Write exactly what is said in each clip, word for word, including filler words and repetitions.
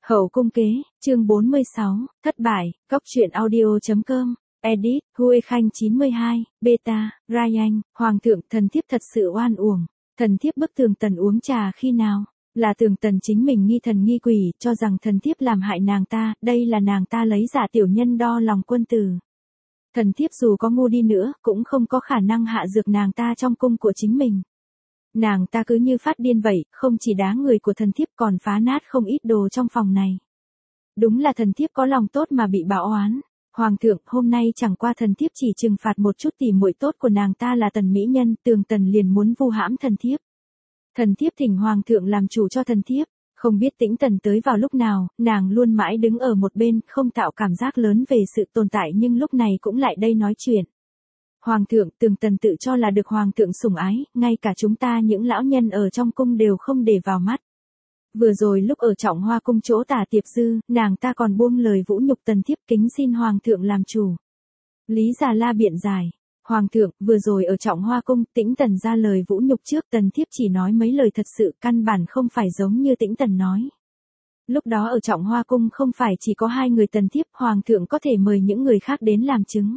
Hậu cung kế, chương bốn mươi sáu, thất bại, cóc truyện audio.com, edit, Huê Khanh chín mươi hai, beta, Ryan, Hoàng thượng, thần thiếp thật sự oan uổng, thần thiếp bức tường tần uống trà khi nào, là tường tần chính mình nghi thần nghi quỷ, cho rằng thần thiếp làm hại nàng ta, đây là nàng ta lấy giả tiểu nhân đo lòng quân tử. Thần thiếp dù có ngu đi nữa, cũng không có khả năng hạ dược nàng ta trong cung của chính mình. Nàng ta cứ như phát điên vậy, không chỉ đá người của thần thiếp còn phá nát không ít đồ trong phòng này. Đúng là thần thiếp có lòng tốt mà bị bạo oán. Hoàng thượng, hôm nay chẳng qua thần thiếp chỉ trừng phạt một chút tỉ muội tốt của nàng ta là Tần mỹ nhân, tường tần liền muốn vu hãm thần thiếp. Thần thiếp thỉnh hoàng thượng làm chủ cho thần thiếp, không biết Tĩnh Tần tới vào lúc nào, nàng luôn mãi đứng ở một bên, không tạo cảm giác lớn về sự tồn tại nhưng lúc này cũng lại đây nói chuyện. Hoàng thượng, tường tần tự cho là được hoàng thượng sủng ái, ngay cả chúng ta những lão nhân ở trong cung đều không để vào mắt. Vừa rồi lúc ở Trọng Hoa cung chỗ Tả Tiệp Dư, nàng ta còn buông lời vũ nhục tần thiếp, kính xin hoàng thượng làm chủ. Lý Già La biện giải, hoàng thượng, vừa rồi ở Trọng Hoa cung, Tĩnh Tần ra lời vũ nhục trước, tần thiếp chỉ nói mấy lời thật sự, căn bản không phải giống như Tĩnh Tần nói. Lúc đó ở Trọng Hoa cung không phải chỉ có hai người tần thiếp, hoàng thượng có thể mời những người khác đến làm chứng.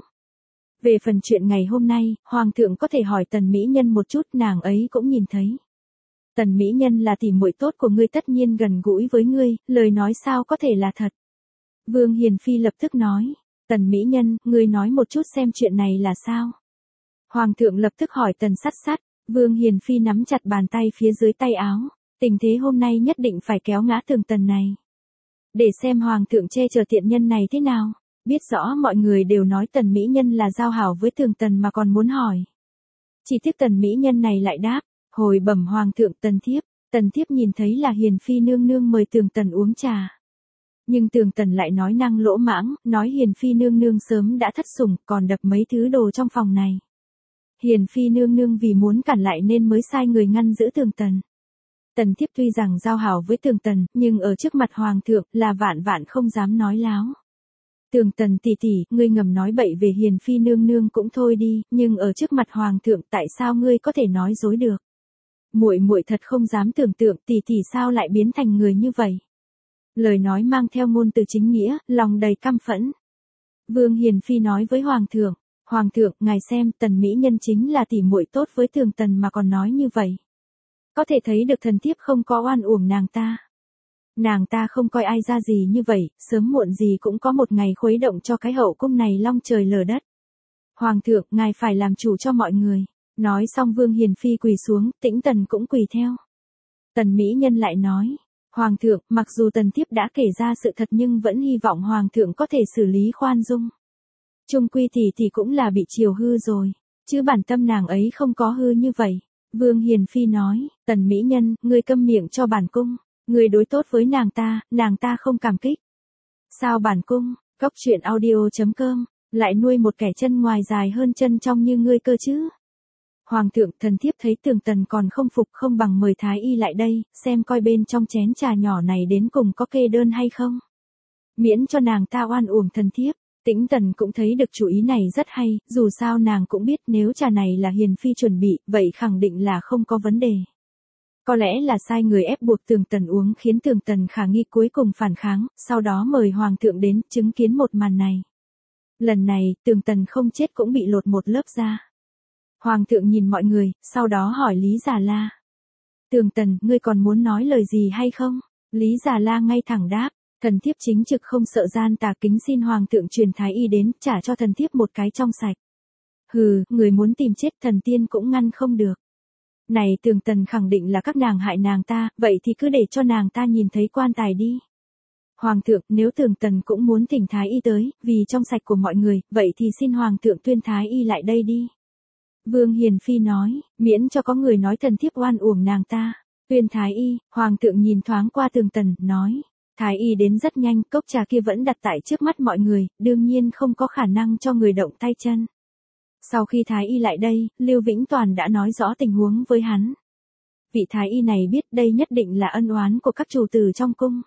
Về phần chuyện ngày hôm nay, hoàng thượng có thể hỏi Tần mỹ nhân một chút, nàng ấy cũng nhìn thấy. Tần mỹ nhân là tỉ muội tốt của ngươi, tất nhiên gần gũi với ngươi, lời nói sao có thể là thật. Vương Hiền Phi lập tức nói, Tần mỹ nhân, ngươi nói một chút xem chuyện này là sao. Hoàng thượng lập tức hỏi Tần Sắt Sắt, Vương Hiền Phi nắm chặt bàn tay phía dưới tay áo, tình thế hôm nay nhất định phải kéo ngã tường Tần này. Để xem hoàng thượng che chở tiện nhân này thế nào. Biết rõ mọi người đều nói Tần mỹ nhân là giao hảo với tường Tần mà còn muốn hỏi. Chỉ tiếc Tần mỹ nhân này lại đáp, hồi bẩm hoàng thượng, tần thiếp, tần thiếp nhìn thấy là Hiền Phi nương nương mời tường Tần uống trà. Nhưng tường Tần lại nói năng lỗ mãng, nói Hiền Phi nương nương sớm đã thất sủng, còn đập mấy thứ đồ trong phòng này. Hiền Phi nương nương vì muốn cản lại nên mới sai người ngăn giữ tường Tần. Tần thiếp tuy rằng giao hảo với tường Tần, nhưng ở trước mặt hoàng thượng là vạn vạn không dám nói láo. Tường Tần tỷ tỷ, ngươi ngầm nói bậy về Hiền Phi nương nương cũng thôi đi, nhưng ở trước mặt hoàng thượng tại sao ngươi có thể nói dối được? Muội muội thật không dám tưởng tượng tỷ tỷ sao lại biến thành người như vậy. Lời nói mang theo ngôn từ chính nghĩa, lòng đầy căm phẫn. Vương Hiền Phi nói với hoàng thượng, hoàng thượng, ngài xem, Tần mỹ nhân chính là tỷ muội tốt với tường Tần mà còn nói như vậy. Có thể thấy được thần thiếp không có oan uổng nàng ta. Nàng ta không coi ai ra gì như vậy, sớm muộn gì cũng có một ngày khuấy động cho cái hậu cung này long trời lở đất. Hoàng thượng, ngài phải làm chủ cho mọi người. Nói xong Vương Hiền Phi quỳ xuống, Tĩnh Tần cũng quỳ theo. Tần mỹ nhân lại nói, hoàng thượng, mặc dù tần thiếp đã kể ra sự thật nhưng vẫn hy vọng hoàng thượng có thể xử lý khoan dung. Chung quy thì thì cũng là bị chiều hư rồi, chứ bản tâm nàng ấy không có hư như vậy. Vương Hiền Phi nói, Tần mỹ nhân, ngươi câm miệng cho bản cung. Người đối tốt với nàng ta, nàng ta không cảm kích. Sao bản cung, cóc truyện audio.com, lại nuôi một kẻ chân ngoài dài hơn chân trong như ngươi cơ chứ? Hoàng thượng, thần thiếp thấy tường Tần còn không phục, không bằng mời thái y lại đây, xem coi bên trong chén trà nhỏ này đến cùng có kê đơn hay không. Miễn cho nàng ta oan uổng thần thiếp. Tĩnh Tần cũng thấy được chủ ý này rất hay, dù sao nàng cũng biết nếu trà này là Hiền Phi chuẩn bị, vậy khẳng định là không có vấn đề. Có lẽ là sai người ép buộc tường Tần uống khiến tường Tần khả nghi cuối cùng phản kháng, sau đó mời hoàng thượng đến chứng kiến một màn này. Lần này, tường Tần không chết cũng bị lột một lớp da. Hoàng thượng nhìn mọi người, sau đó hỏi Lý Già La. Tường Tần, ngươi còn muốn nói lời gì hay không? Lý Già La ngay thẳng đáp, thần thiếp chính trực không sợ gian tà, kính xin hoàng thượng truyền thái y đến, trả cho thần thiếp một cái trong sạch. Hừ, người muốn tìm chết thần tiên cũng ngăn không được. Này tường Tần khẳng định là các nàng hại nàng ta, vậy thì cứ để cho nàng ta nhìn thấy quan tài đi. Hoàng thượng, nếu tường Tần cũng muốn thỉnh thái y tới, vì trong sạch của mọi người, vậy thì xin hoàng thượng tuyên thái y lại đây đi. Vương Hiền Phi nói, miễn cho có người nói thần thiếp oan uổng nàng ta. Tuyên thái y, hoàng thượng nhìn thoáng qua tường Tần, nói, thái y đến rất nhanh, cốc trà kia vẫn đặt tại trước mắt mọi người, đương nhiên không có khả năng cho người động tay chân. Sau khi thái y lại đây, Lưu Vĩnh Toàn đã nói rõ tình huống với hắn. Vị thái y này biết đây nhất định là ân oán của các chủ tử trong cung.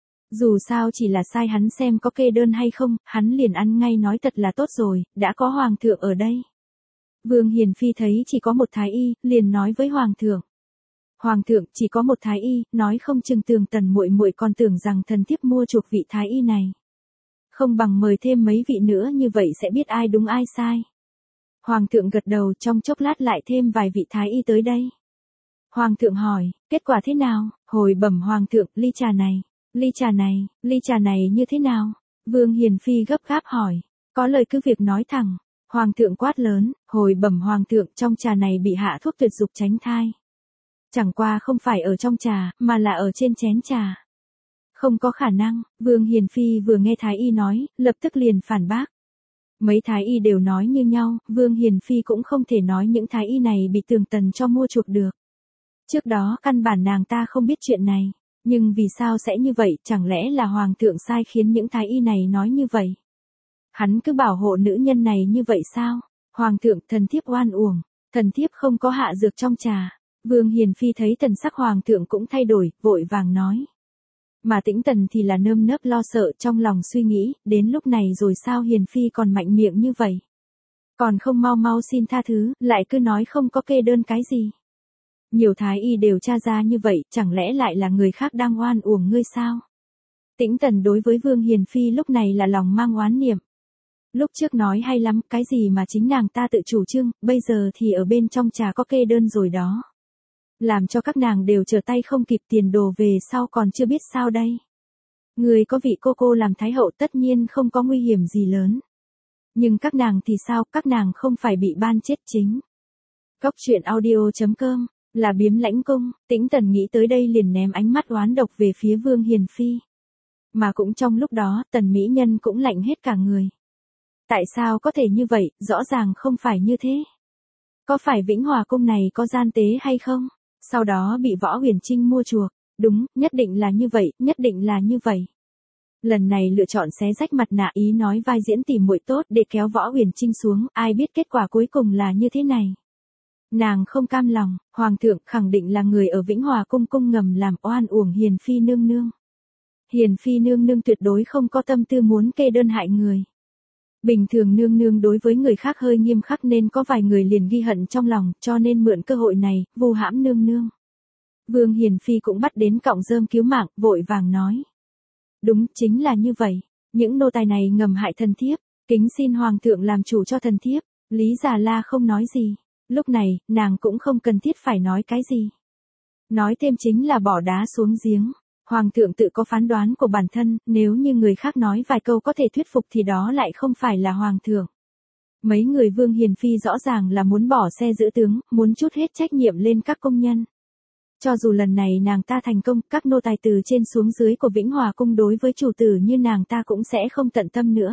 Dù sao chỉ là sai hắn xem có kê đơn hay không, hắn liền ăn ngay nói thật là tốt rồi, đã có hoàng thượng ở đây. Vương Hiền Phi thấy chỉ có một thái y, liền nói với hoàng thượng. Hoàng thượng chỉ có một thái y, nói không chừng Tường Tần muội muội còn tưởng rằng thần thiếp mua chuộc vị thái y này. Không bằng mời thêm mấy vị nữa, như vậy sẽ biết ai đúng ai sai. Hoàng thượng gật đầu, trong chốc lát lại thêm vài vị thái y tới đây. Hoàng thượng hỏi, kết quả thế nào? Hồi bẩm hoàng thượng, ly trà này, ly trà này, ly trà này như thế nào? Vương Hiền Phi gấp gáp hỏi, có lời cứ việc nói thẳng. Hoàng thượng quát lớn, hồi bẩm hoàng thượng, trong trà này bị hạ thuốc tuyệt dục tránh thai. Chẳng qua không phải ở trong trà, mà là ở trên chén trà. Không có khả năng. Vương Hiền Phi vừa nghe thái y nói, lập tức liền phản bác. Mấy thái y đều nói như nhau, Vương Hiền Phi cũng không thể nói những thái y này bị Tường Tần cho mua chuộc được. Trước đó căn bản nàng ta không biết chuyện này, nhưng vì sao sẽ như vậy, chẳng lẽ là hoàng thượng sai khiến những thái y này nói như vậy? Hắn cứ bảo hộ nữ nhân này như vậy sao? Hoàng thượng, thần thiếp oan uổng, thần thiếp không có hạ dược trong trà. Vương Hiền Phi thấy thần sắc hoàng thượng cũng thay đổi, vội vàng nói. Mà Tĩnh Tần thì là nơm nớp lo sợ, trong lòng suy nghĩ, đến lúc này rồi sao Hiền Phi còn mạnh miệng như vậy? Còn không mau mau xin tha thứ, lại cứ nói không có kê đơn cái gì. Nhiều thái y đều tra ra như vậy, chẳng lẽ lại là người khác đang oan uổng ngươi sao? Tĩnh Tần đối với Vương Hiền Phi lúc này là lòng mang oán niệm. Lúc trước nói hay lắm, cái gì mà chính nàng ta tự chủ trương, bây giờ thì ở bên trong trà có kê đơn rồi đó. Làm cho các nàng đều trở tay không kịp, tiền đồ về sau còn chưa biết sao đây. Người có vị cô cô làm thái hậu tất nhiên không có nguy hiểm gì lớn. Nhưng các nàng thì sao, các nàng không phải bị ban chết chính. Góc truyện audio chấm com, là Biếm Lãnh Cung. Tĩnh Tần nghĩ tới đây liền ném ánh mắt oán độc về phía Vương Hiền Phi. Mà cũng trong lúc đó, Tần Mỹ Nhân cũng lạnh hết cả người. Tại sao có thể như vậy, rõ ràng không phải như thế. Có phải Vĩnh Hòa Cung này có gian tế hay không? Sau đó bị Võ Huyền Trinh mua chuộc. Đúng, nhất định là như vậy, nhất định là như vậy. Lần này lựa chọn xé rách mặt nạ, ý nói vai diễn tỉ muội tốt để kéo Võ Huyền Trinh xuống, ai biết kết quả cuối cùng là như thế này. Nàng không cam lòng, hoàng thượng khẳng định là người ở Vĩnh Hòa Cung cung ngầm làm oan uổng Hiền Phi nương nương. Hiền Phi nương nương tuyệt đối không có tâm tư muốn kê đơn hại người. Bình thường nương nương đối với người khác hơi nghiêm khắc nên có vài người liền ghi hận trong lòng, cho nên mượn cơ hội này, vu hãm nương nương. Vương Hiền Phi cũng bắt đến cọng rơm cứu mạng, vội vàng nói. Đúng, chính là như vậy. Những nô tài này ngầm hại thần thiếp, kính xin hoàng thượng làm chủ cho thần thiếp. Lý Già La không nói gì. Lúc này, nàng cũng không cần thiết phải nói cái gì. Nói thêm chính là bỏ đá xuống giếng. Hoàng thượng tự có phán đoán của bản thân, nếu như người khác nói vài câu có thể thuyết phục thì đó lại không phải là hoàng thượng. Mấy người Vương Hiền Phi rõ ràng là muốn bỏ xe giữ tướng, muốn trút hết trách nhiệm lên các công nhân. Cho dù lần này nàng ta thành công, các nô tài từ trên xuống dưới của Vĩnh Hòa Cung đối với chủ tử như nàng ta cũng sẽ không tận tâm nữa.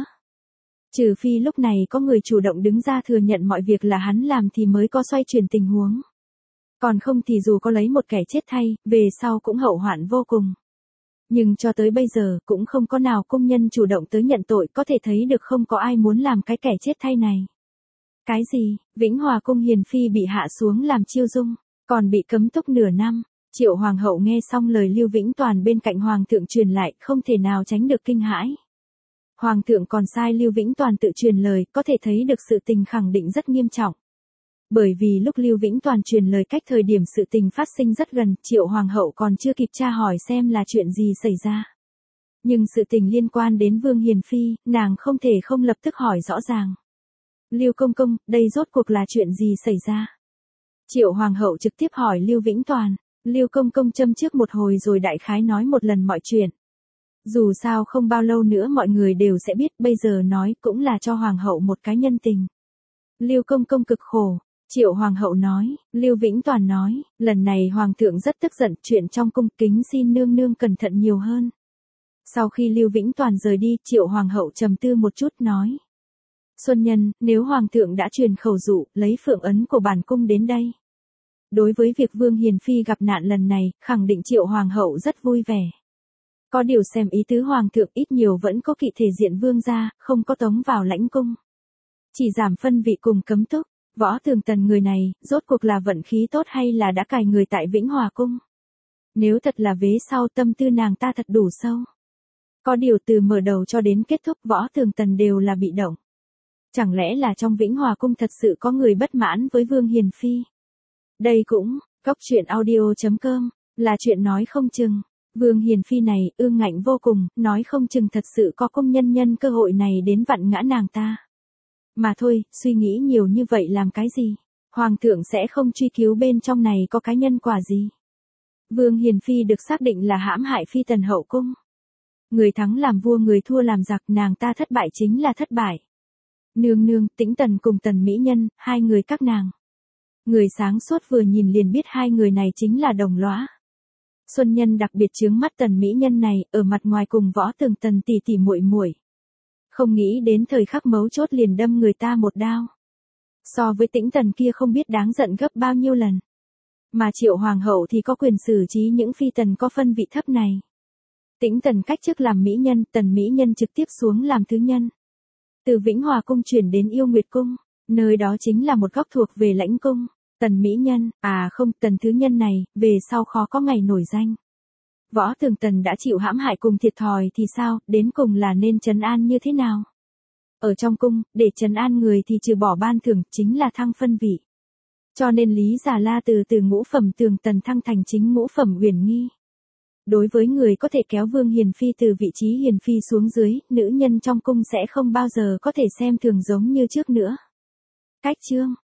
Trừ phi lúc này có người chủ động đứng ra thừa nhận mọi việc là hắn làm thì mới có xoay chuyển tình huống. Còn không thì dù có lấy một kẻ chết thay, về sau cũng hậu hoạn vô cùng. Nhưng cho tới bây giờ cũng không có nào công nhân chủ động tới nhận tội, có thể thấy được không có ai muốn làm cái kẻ chết thay này. Cái gì, Vĩnh Hòa Cung Hiền Phi bị hạ xuống làm chiêu dung, còn bị cấm túc nửa năm. Triệu Hoàng hậu nghe xong lời Lưu Vĩnh Toàn bên cạnh Hoàng thượng truyền lại, không thể nào tránh được kinh hãi. Hoàng thượng còn sai Lưu Vĩnh Toàn tự truyền lời, có thể thấy được sự tình khẳng định rất nghiêm trọng. Bởi vì lúc Lưu Vĩnh Toàn truyền lời cách thời điểm sự tình phát sinh rất gần, Triệu Hoàng hậu còn chưa kịp tra hỏi xem là chuyện gì xảy ra. Nhưng sự tình liên quan đến Vương Hiền Phi, nàng không thể không lập tức hỏi rõ ràng. Lưu công công, đây rốt cuộc là chuyện gì xảy ra? Triệu Hoàng hậu trực tiếp hỏi Lưu Vĩnh Toàn. Lưu công công châm trước một hồi rồi đại khái nói một lần mọi chuyện. Dù sao không bao lâu nữa mọi người đều sẽ biết, bây giờ nói cũng là cho Hoàng hậu một cái nhân tình. Lưu công công cực khổ. Triệu Hoàng hậu nói, Lưu Vĩnh Toàn nói, lần này Hoàng thượng rất tức giận, chuyện trong cung kính xin nương nương cẩn thận nhiều hơn. Sau khi Lưu Vĩnh Toàn rời đi, Triệu Hoàng hậu trầm tư một chút nói. Xuân Nhân, nếu Hoàng thượng đã truyền khẩu dụ, lấy phượng ấn của bản cung đến đây. Đối với việc Vương Hiền Phi gặp nạn lần này, khẳng định Triệu Hoàng hậu rất vui vẻ. Có điều xem ý tứ Hoàng thượng ít nhiều vẫn có kỵ thể diện vương gia, không có tống vào lãnh cung. Chỉ giảm phân vị cùng cấm túc. Võ Tường Tần người này, rốt cuộc là vận khí tốt hay là đã cài người tại Vĩnh Hòa Cung? Nếu thật là vế sau, tâm tư nàng ta thật đủ sâu. Có điều từ mở đầu cho đến kết thúc Võ Tường Tần đều là bị động. Chẳng lẽ là trong Vĩnh Hòa Cung thật sự có người bất mãn với Vương Hiền Phi? Đây cũng, Cóc truyện audio chấm com là chuyện nói không chừng. Vương Hiền Phi này ương ngạnh vô cùng, nói không chừng thật sự có công nhân nhân cơ hội này đến vặn ngã nàng ta. Mà thôi, suy nghĩ nhiều như vậy làm cái gì? Hoàng thượng sẽ không truy cứu bên trong này có cái nhân quả gì. Vương Hiền Phi được xác định là hãm hại phi tần hậu cung. Người thắng làm vua người thua làm giặc, nàng ta thất bại chính là thất bại. Nương nương, Tĩnh Tần cùng Tần Mỹ Nhân, hai người các nàng. Người sáng suốt vừa nhìn liền biết hai người này chính là đồng lõa. Xuân Nhân đặc biệt chướng mắt Tần Mỹ Nhân này, ở mặt ngoài cùng Võ Tường Tần tỷ tỷ muội muội. Không nghĩ đến thời khắc mấu chốt liền đâm người ta một đao. So với Tĩnh Tần kia không biết đáng giận gấp bao nhiêu lần. Mà Triệu Hoàng hậu thì có quyền xử trí những phi tần có phân vị thấp này. Tĩnh Tần cách chức làm mỹ nhân, Tần Mỹ Nhân trực tiếp xuống làm thứ nhân. Từ Vĩnh Hòa cung chuyển đến Yêu Nguyệt cung, nơi đó chính là một góc thuộc về Lãnh cung. Tần Mỹ Nhân, à không, Tần thứ nhân này, về sau khó có ngày nổi danh. Võ Tường Tần đã chịu hãm hại cùng thiệt thòi thì sao, đến cùng là nên trấn an như thế nào? Ở trong cung, để trấn an người thì trừ bỏ ban thưởng, chính là thăng phân vị. Cho nên Lý Già La từ từ ngũ phẩm Tường Tần thăng thành chính ngũ phẩm Uyển Nghi. Đối với người có thể kéo Vương Hiền Phi từ vị trí Hiền Phi xuống dưới, nữ nhân trong cung sẽ không bao giờ có thể xem thường giống như trước nữa. Cách chương